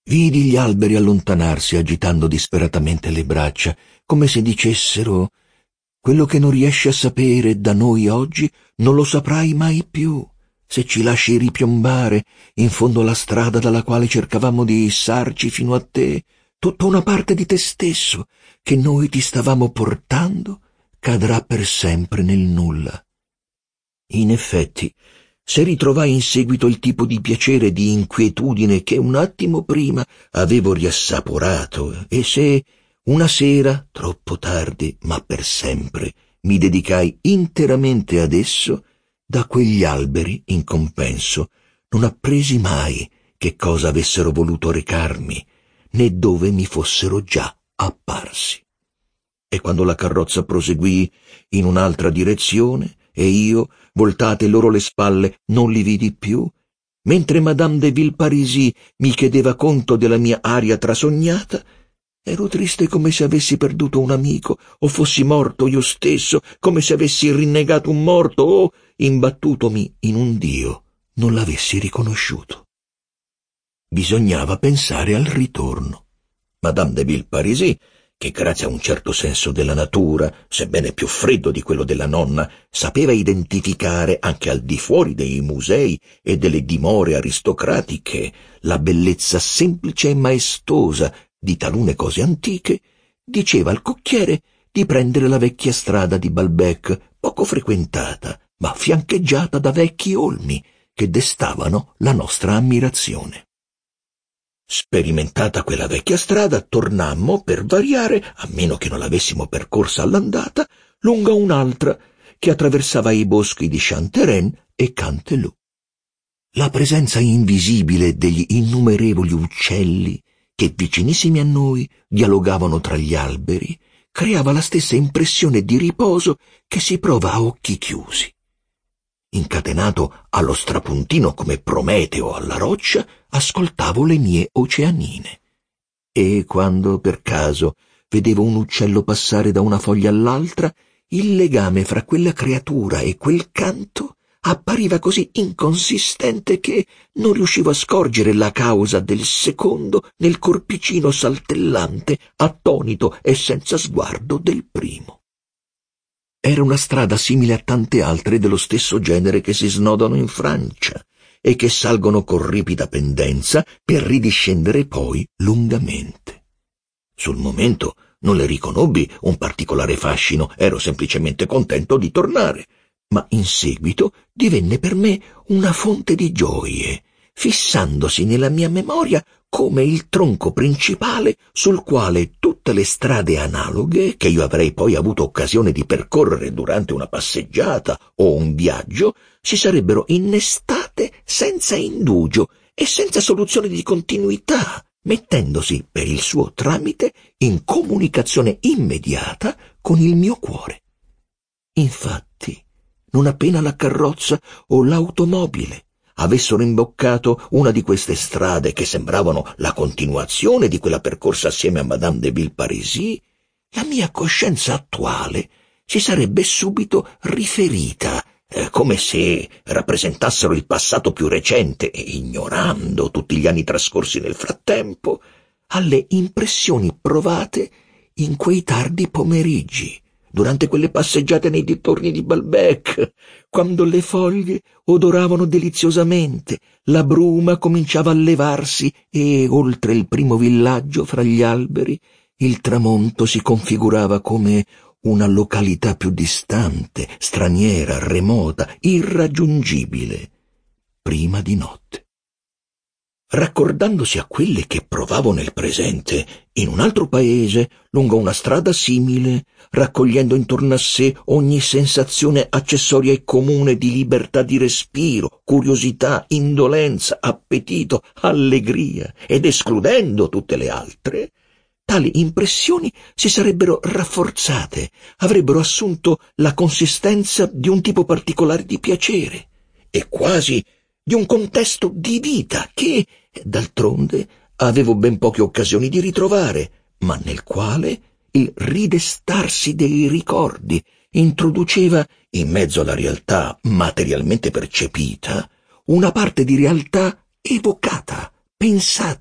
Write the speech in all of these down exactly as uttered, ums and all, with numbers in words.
Vidi gli alberi allontanarsi agitando disperatamente le braccia, come se dicessero: quello che non riesci a sapere da noi oggi non lo saprai mai più, se ci lasci ripiombare in fondo alla strada dalla quale cercavamo di issarci fino a te. Tutta una parte di te stesso che noi ti stavamo portando cadrà per sempre nel nulla. In effetti, se ritrovai in seguito il tipo di piacere e di inquietudine che un attimo prima avevo riassaporato, e se una sera, troppo tardi, ma per sempre, mi dedicai interamente ad esso, da quegli alberi, in compenso, non appresi mai che cosa avessero voluto recarmi, né dove mi fossero già apparsi. E quando la carrozza proseguì in un'altra direzione, e io, voltate loro le spalle, non li vidi più, mentre Madame de Villeparisis mi chiedeva conto della mia aria trasognata, ero triste come se avessi perduto un amico, o fossi morto io stesso, come se avessi rinnegato un morto, o, imbattutomi in un dio, non l'avessi riconosciuto. Bisognava pensare al ritorno. Madame de Villeparisis, che grazie a un certo senso della natura, sebbene più freddo di quello della nonna, sapeva identificare anche al di fuori dei musei e delle dimore aristocratiche la bellezza semplice e maestosa di talune cose antiche, diceva al cocchiere di prendere la vecchia strada di Balbec, poco frequentata, ma fiancheggiata da vecchi olmi che destavano la nostra ammirazione. Sperimentata quella vecchia strada, tornammo, per variare, a meno che non l'avessimo percorsa all'andata, lungo un'altra che attraversava i boschi di Chantereine e Canteloup. La presenza invisibile degli innumerevoli uccelli che, vicinissimi a noi, dialogavano tra gli alberi, creava la stessa impressione di riposo che si prova a occhi chiusi. Incatenato allo strapuntino come Prometeo alla roccia, ascoltavo le mie oceanine. E quando, per caso, vedevo un uccello passare da una foglia all'altra, il legame fra quella creatura e quel canto appariva così inconsistente che non riuscivo a scorgere la causa del secondo nel corpicino saltellante, attonito e senza sguardo del primo. Era una strada simile a tante altre dello stesso genere che si snodano in Francia e che salgono con ripida pendenza per ridiscendere poi lungamente. Sul momento non le riconobbi un particolare fascino, ero semplicemente contento di tornare, ma in seguito divenne per me una fonte di gioie, fissandosi nella mia memoria come il tronco principale sul quale tutte le strade analoghe che io avrei poi avuto occasione di percorrere durante una passeggiata o un viaggio si sarebbero innestate senza indugio e senza soluzione di continuità, mettendosi per il suo tramite in comunicazione immediata con il mio cuore. Infatti, non appena la carrozza o l'automobile avessero imboccato una di queste strade che sembravano la continuazione di quella percorsa assieme a Madame de Villeparisis, la mia coscienza attuale si sarebbe subito riferita, eh, come se rappresentassero il passato più recente e ignorando tutti gli anni trascorsi nel frattempo, alle impressioni provate in quei tardi pomeriggi, durante quelle passeggiate nei dintorni di Balbec, quando le foglie odoravano deliziosamente, la bruma cominciava a levarsi e, oltre il primo villaggio fra gli alberi, il tramonto si configurava come una località più distante, straniera, remota, irraggiungibile, prima di notte. Raccordandosi a quelle che provavo nel presente, in un altro paese, lungo una strada simile, raccogliendo intorno a sé ogni sensazione accessoria e comune di libertà di respiro, curiosità, indolenza, appetito, allegria, ed escludendo tutte le altre, tali impressioni si sarebbero rafforzate, avrebbero assunto la consistenza di un tipo particolare di piacere, e quasi di un contesto di vita che, d'altronde, avevo ben poche occasioni di ritrovare, ma nel quale il ridestarsi dei ricordi introduceva, in mezzo alla realtà materialmente percepita, una parte di realtà evocata, pensata,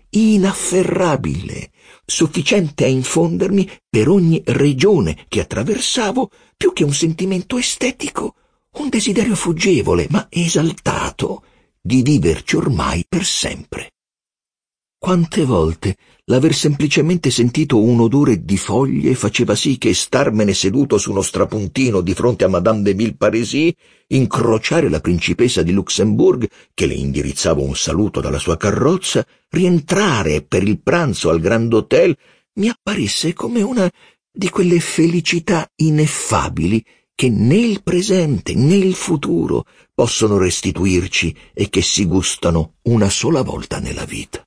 inafferrabile, sufficiente a infondermi per ogni regione che attraversavo più che un sentimento estetico, un desiderio fuggevole ma esaltato di viverci ormai per sempre. Quante volte l'aver semplicemente sentito un odore di foglie faceva sì che starmene seduto su uno strapuntino di fronte a Madame de Villeparisis, incrociare la principessa di Luxembourg, che le indirizzava un saluto dalla sua carrozza, rientrare per il pranzo al Grand Hotel, mi apparisse come una di quelle felicità ineffabili che né il presente né il futuro possono restituirci e che si gustano una sola volta nella vita.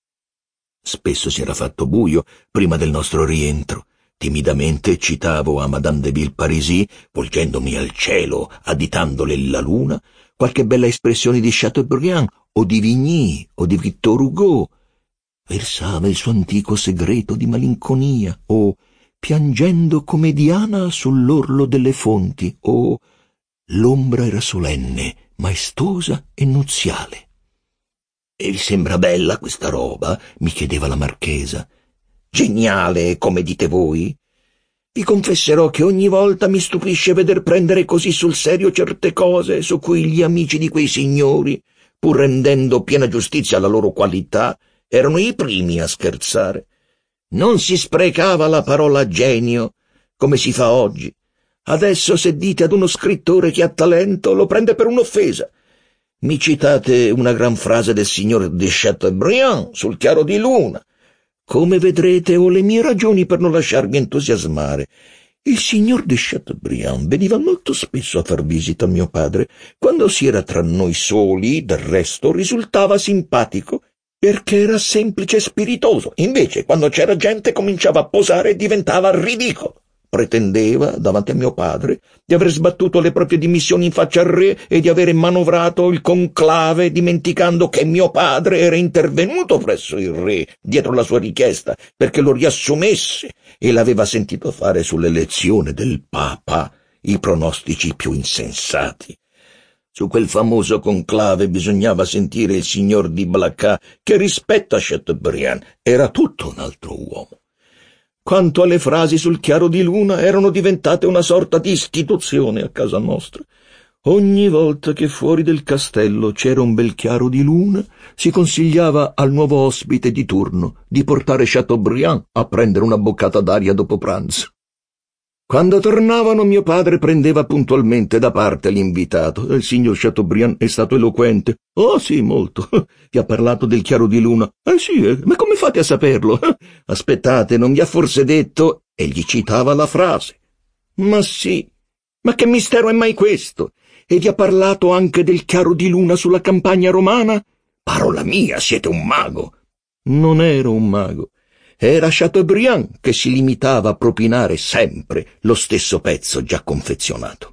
Spesso si era fatto buio prima del nostro rientro. Timidamente citavo a Madame de Villeparisis, volgendomi al cielo, additandole la luna, qualche bella espressione di Chateaubriand o di Vigny o di Victor Hugo. Versava il suo antico segreto di malinconia, o piangendo come Diana sull'orlo delle fonti, o l'ombra era solenne, maestosa e nuziale. «E vi sembra bella questa roba?» mi chiedeva la marchesa. «Geniale, come dite voi? Vi confesserò che ogni volta mi stupisce veder prendere così sul serio certe cose su cui gli amici di quei signori, pur rendendo piena giustizia alla loro qualità, erano i primi a scherzare. Non si sprecava la parola genio, come si fa oggi. Adesso se dite ad uno scrittore che ha talento, lo prende per un'offesa. Mi citate una gran frase del signor de Chateaubriand sul chiaro di luna. Come vedrete, ho le mie ragioni per non lasciarmi entusiasmare. Il signor de Chateaubriand veniva molto spesso a far visita a mio padre. Quando si era tra noi soli, del resto, risultava simpatico, perché era semplice e spiritoso. Invece, quando c'era gente, cominciava a posare e diventava ridicolo. Pretendeva, davanti a mio padre, di aver sbattuto le proprie dimissioni in faccia al re e di avere manovrato il conclave, dimenticando che mio padre era intervenuto presso il re, dietro la sua richiesta, perché lo riassumesse, e l'aveva sentito fare sull'elezione del Papa i pronostici più insensati. Su quel famoso conclave bisognava sentire il signor di Blacas, che rispetto a Chateaubriand era tutto un altro uomo. Quanto alle frasi sul chiaro di luna, erano diventate una sorta di istituzione a casa nostra. Ogni volta che fuori del castello c'era un bel chiaro di luna, si consigliava al nuovo ospite di turno di portare Chateaubriand a prendere una boccata d'aria dopo pranzo. Quando tornavano, mio padre prendeva puntualmente da parte l'invitato. Il signor Chateaubriand è stato eloquente. «Oh sì, molto. Vi ha parlato del chiaro di luna?» «Eh sì, eh. Ma come fate a saperlo?» «Aspettate, non vi ha forse detto?» E gli citava la frase. «Ma sì. Ma che mistero è mai questo? E vi ha parlato anche del chiaro di luna sulla campagna romana?» «Parola mia, siete un mago!» «Non ero un mago. Era Chateaubriand che si limitava a propinare sempre lo stesso pezzo già confezionato».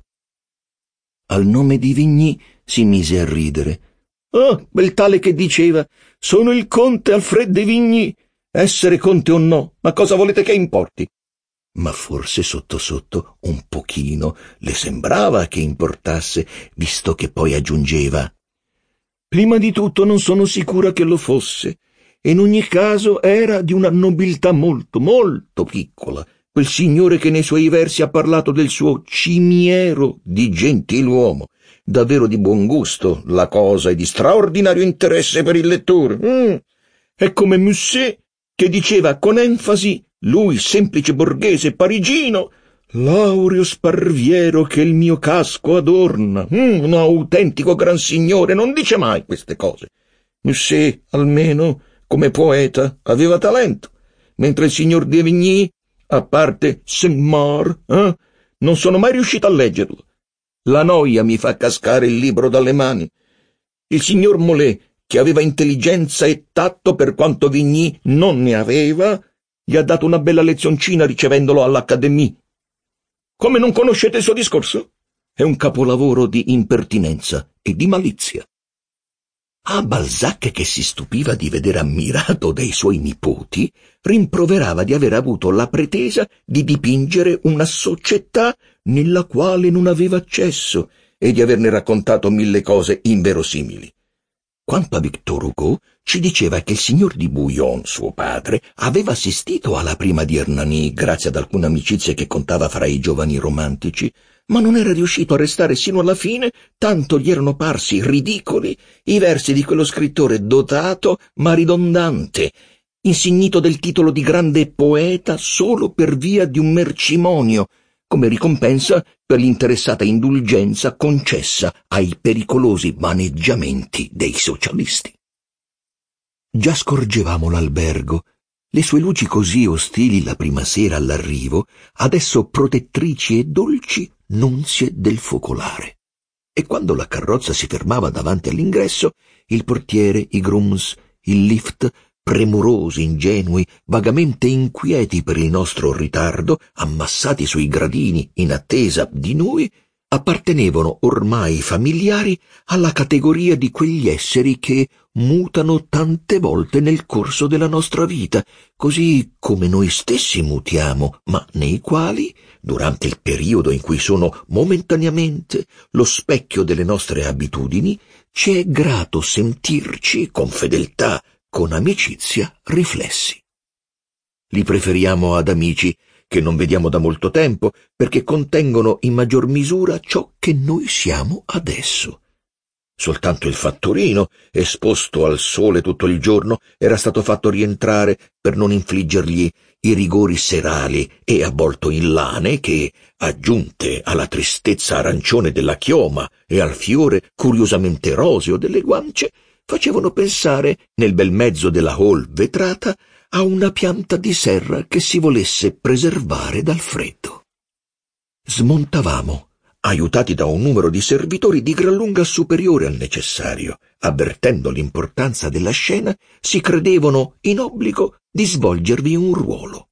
Al nome di Vigny si mise a ridere. «Ah, quel tale che diceva: sono il conte Alfred de Vigny. Essere conte o no, ma cosa volete che importi?» Ma forse sotto sotto un pochino le sembrava che importasse, visto che poi aggiungeva: «Prima di tutto non sono sicura che lo fosse. In ogni caso era di una nobiltà molto, molto piccola, quel signore che nei suoi versi ha parlato del suo cimiero di gentiluomo. Davvero di buon gusto la cosa e di straordinario interesse per il lettore. Mm. È come Musset, che diceva con enfasi, lui semplice borghese parigino: «L'aureo sparviero che il mio casco adorna». Mm, un autentico gran signore non dice mai queste cose. Musset, almeno, come poeta, aveva talento, mentre il signor de Vigny, a parte Saint-Mars, eh, non sono mai riuscito a leggerlo. La noia mi fa cascare il libro dalle mani. Il signor Molé, che aveva intelligenza e tatto per quanto Vigny non ne aveva, gli ha dato una bella lezioncina ricevendolo all'Académie. Come non conoscete il suo discorso? È un capolavoro di impertinenza e di malizia. A Balzac, che si stupiva di vedere ammirato dai suoi nipoti, rimproverava di aver avuto la pretesa di dipingere una società nella quale non aveva accesso e di averne raccontato mille cose inverosimili. Quanto a Victor Hugo, ci diceva che il signor di Bouillon, suo padre, aveva assistito alla prima di Hernani grazie ad alcune amicizie che contava fra i giovani romantici, ma non era riuscito a restare sino alla fine, tanto gli erano parsi ridicoli i versi di quello scrittore dotato ma ridondante, insignito del titolo di grande poeta solo per via di un mercimonio, come ricompensa per l'interessata indulgenza concessa ai pericolosi vaneggiamenti dei socialisti. Già scorgevamo l'albergo, le sue luci così ostili la prima sera all'arrivo, adesso protettrici e dolci nunzie del focolare. E quando la carrozza si fermava davanti all'ingresso, il portiere, i grooms, il lift, premurosi, ingenui, vagamente inquieti per il nostro ritardo, ammassati sui gradini in attesa di noi, appartenevano ormai familiari alla categoria di quegli esseri che mutano tante volte nel corso della nostra vita, così come noi stessi mutiamo, ma nei quali, durante il periodo in cui sono momentaneamente lo specchio delle nostre abitudini, ci è grato sentirci con fedeltà, con amicizia, riflessi. Li preferiamo ad amici che non vediamo da molto tempo, perché contengono in maggior misura ciò che noi siamo adesso. Soltanto il fattorino, esposto al sole tutto il giorno, era stato fatto rientrare per non infliggergli i rigori serali e avvolto in lane che, aggiunte alla tristezza arancione della chioma e al fiore curiosamente roseo delle guance, facevano pensare, nel bel mezzo della hall vetrata, a una pianta di serra che si volesse preservare dal freddo. Smontavamo, aiutati da un numero di servitori di gran lunga superiore al necessario. Avvertendo l'importanza della scena, si credevano in obbligo di svolgervi un ruolo.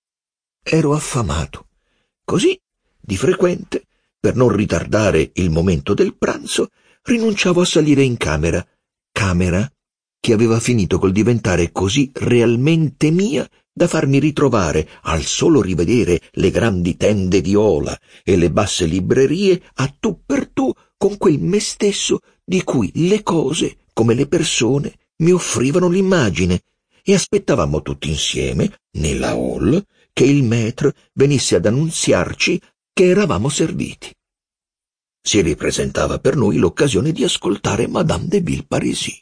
Ero affamato. Così, di frequente, per non ritardare il momento del pranzo, rinunciavo a salire in camera, camera che aveva finito col diventare così realmente mia da farmi ritrovare, al solo rivedere le grandi tende viola e le basse librerie, a tu per tu con quel me stesso di cui le cose, come le persone, mi offrivano l'immagine, e aspettavamo tutti insieme, nella hall, che il maître venisse ad annunziarci che eravamo serviti. Si ripresentava per noi l'occasione di ascoltare Madame de Villeparisis.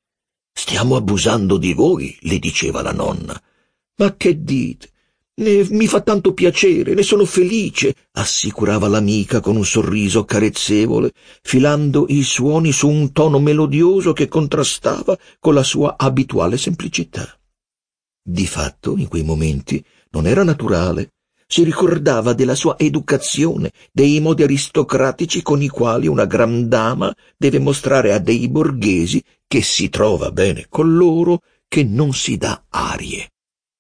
«Stiamo abusando di voi», le diceva la nonna. «Ma che dite? Ne, mi fa tanto piacere, ne sono felice», assicurava l'amica con un sorriso carezzevole, filando i suoni su un tono melodioso che contrastava con la sua abituale semplicità. Di fatto, in quei momenti, non era naturale. Si ricordava della sua educazione, dei modi aristocratici con i quali una gran dama deve mostrare a dei borghesi che si trova bene con loro, che non si dà arie.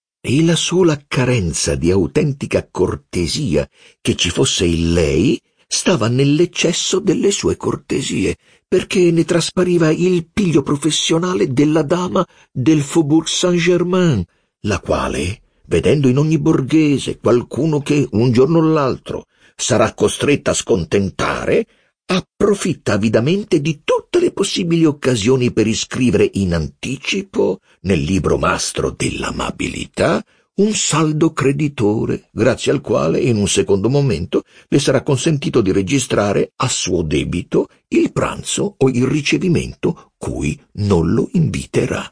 E la sola carenza di autentica cortesia che ci fosse in lei stava nell'eccesso delle sue cortesie, perché ne traspariva il piglio professionale della dama del Faubourg Saint-Germain, la quale, vedendo in ogni borghese qualcuno che un giorno o l'altro sarà costretta a scontentare, approfitta avidamente di tutte le possibili occasioni per iscrivere in anticipo, nel libro mastro dell'amabilità, un saldo creditore, grazie al quale in un secondo momento le sarà consentito di registrare a suo debito il pranzo o il ricevimento cui non lo inviterà.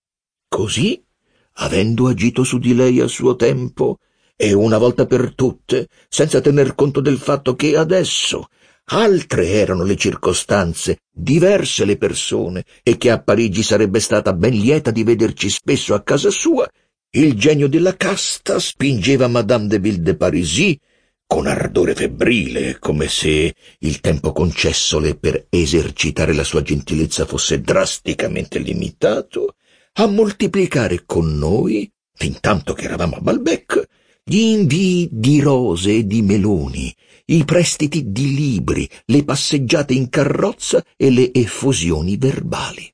Così, avendo agito su di lei a suo tempo, e una volta per tutte, senza tener conto del fatto che adesso altre erano le circostanze, diverse le persone, e che a Parigi sarebbe stata ben lieta di vederci spesso a casa sua, il genio della casta spingeva Madame de Villeparisis con ardore febbrile, come se il tempo concessole per esercitare la sua gentilezza fosse drasticamente limitato, a moltiplicare con noi, fintanto che eravamo a Balbec, gli invii di rose e di meloni, i prestiti di libri, le passeggiate in carrozza e le effusioni verbali.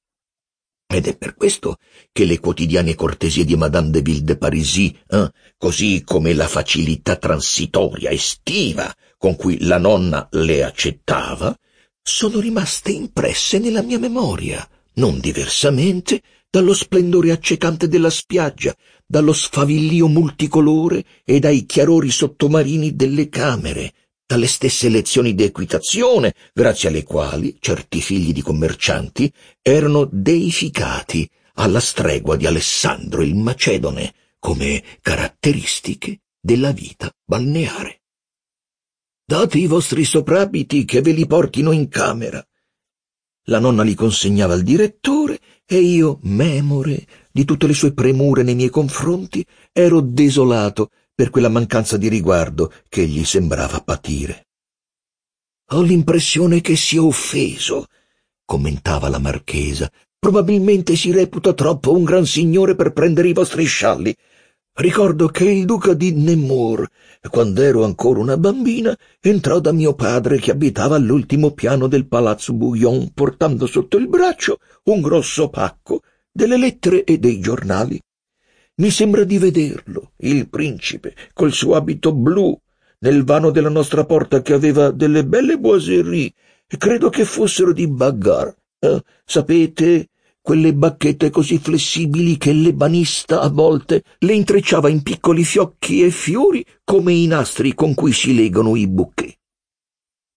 Ed è per questo che le quotidiane cortesie di Madame de Villeparisis, eh, così come la facilità transitoria estiva con cui la nonna le accettava, sono rimaste impresse nella mia memoria, non diversamente dallo splendore accecante della spiaggia, dallo sfavillio multicolore e dai chiarori sottomarini delle camere, dalle stesse lezioni di equitazione, grazie alle quali certi figli di commercianti erano deificati alla stregua di Alessandro il Macedone come caratteristiche della vita balneare. Date i vostri soprabiti che ve li portino in camera. La nonna li consegnava al direttore e io, memore di tutte le sue premure nei miei confronti, ero desolato per quella mancanza di riguardo che gli sembrava patire. «Ho l'impressione che sia offeso», commentava la marchesa. «Probabilmente si reputa troppo un gran signore per prendere i vostri scialli. Ricordo che il duca di Nemours, quando ero ancora una bambina, entrò da mio padre che abitava all'ultimo piano del palazzo Bouillon, portando sotto il braccio un grosso pacco delle lettere e dei giornali. Mi sembra di vederlo, il principe, col suo abito blu, nel vano della nostra porta che aveva delle belle boiserie, e credo che fossero di Bagar. Eh, sapete, quelle bacchette così flessibili che l'ebanista a volte le intrecciava in piccoli fiocchi e fiori come i nastri con cui si legano i bouquet.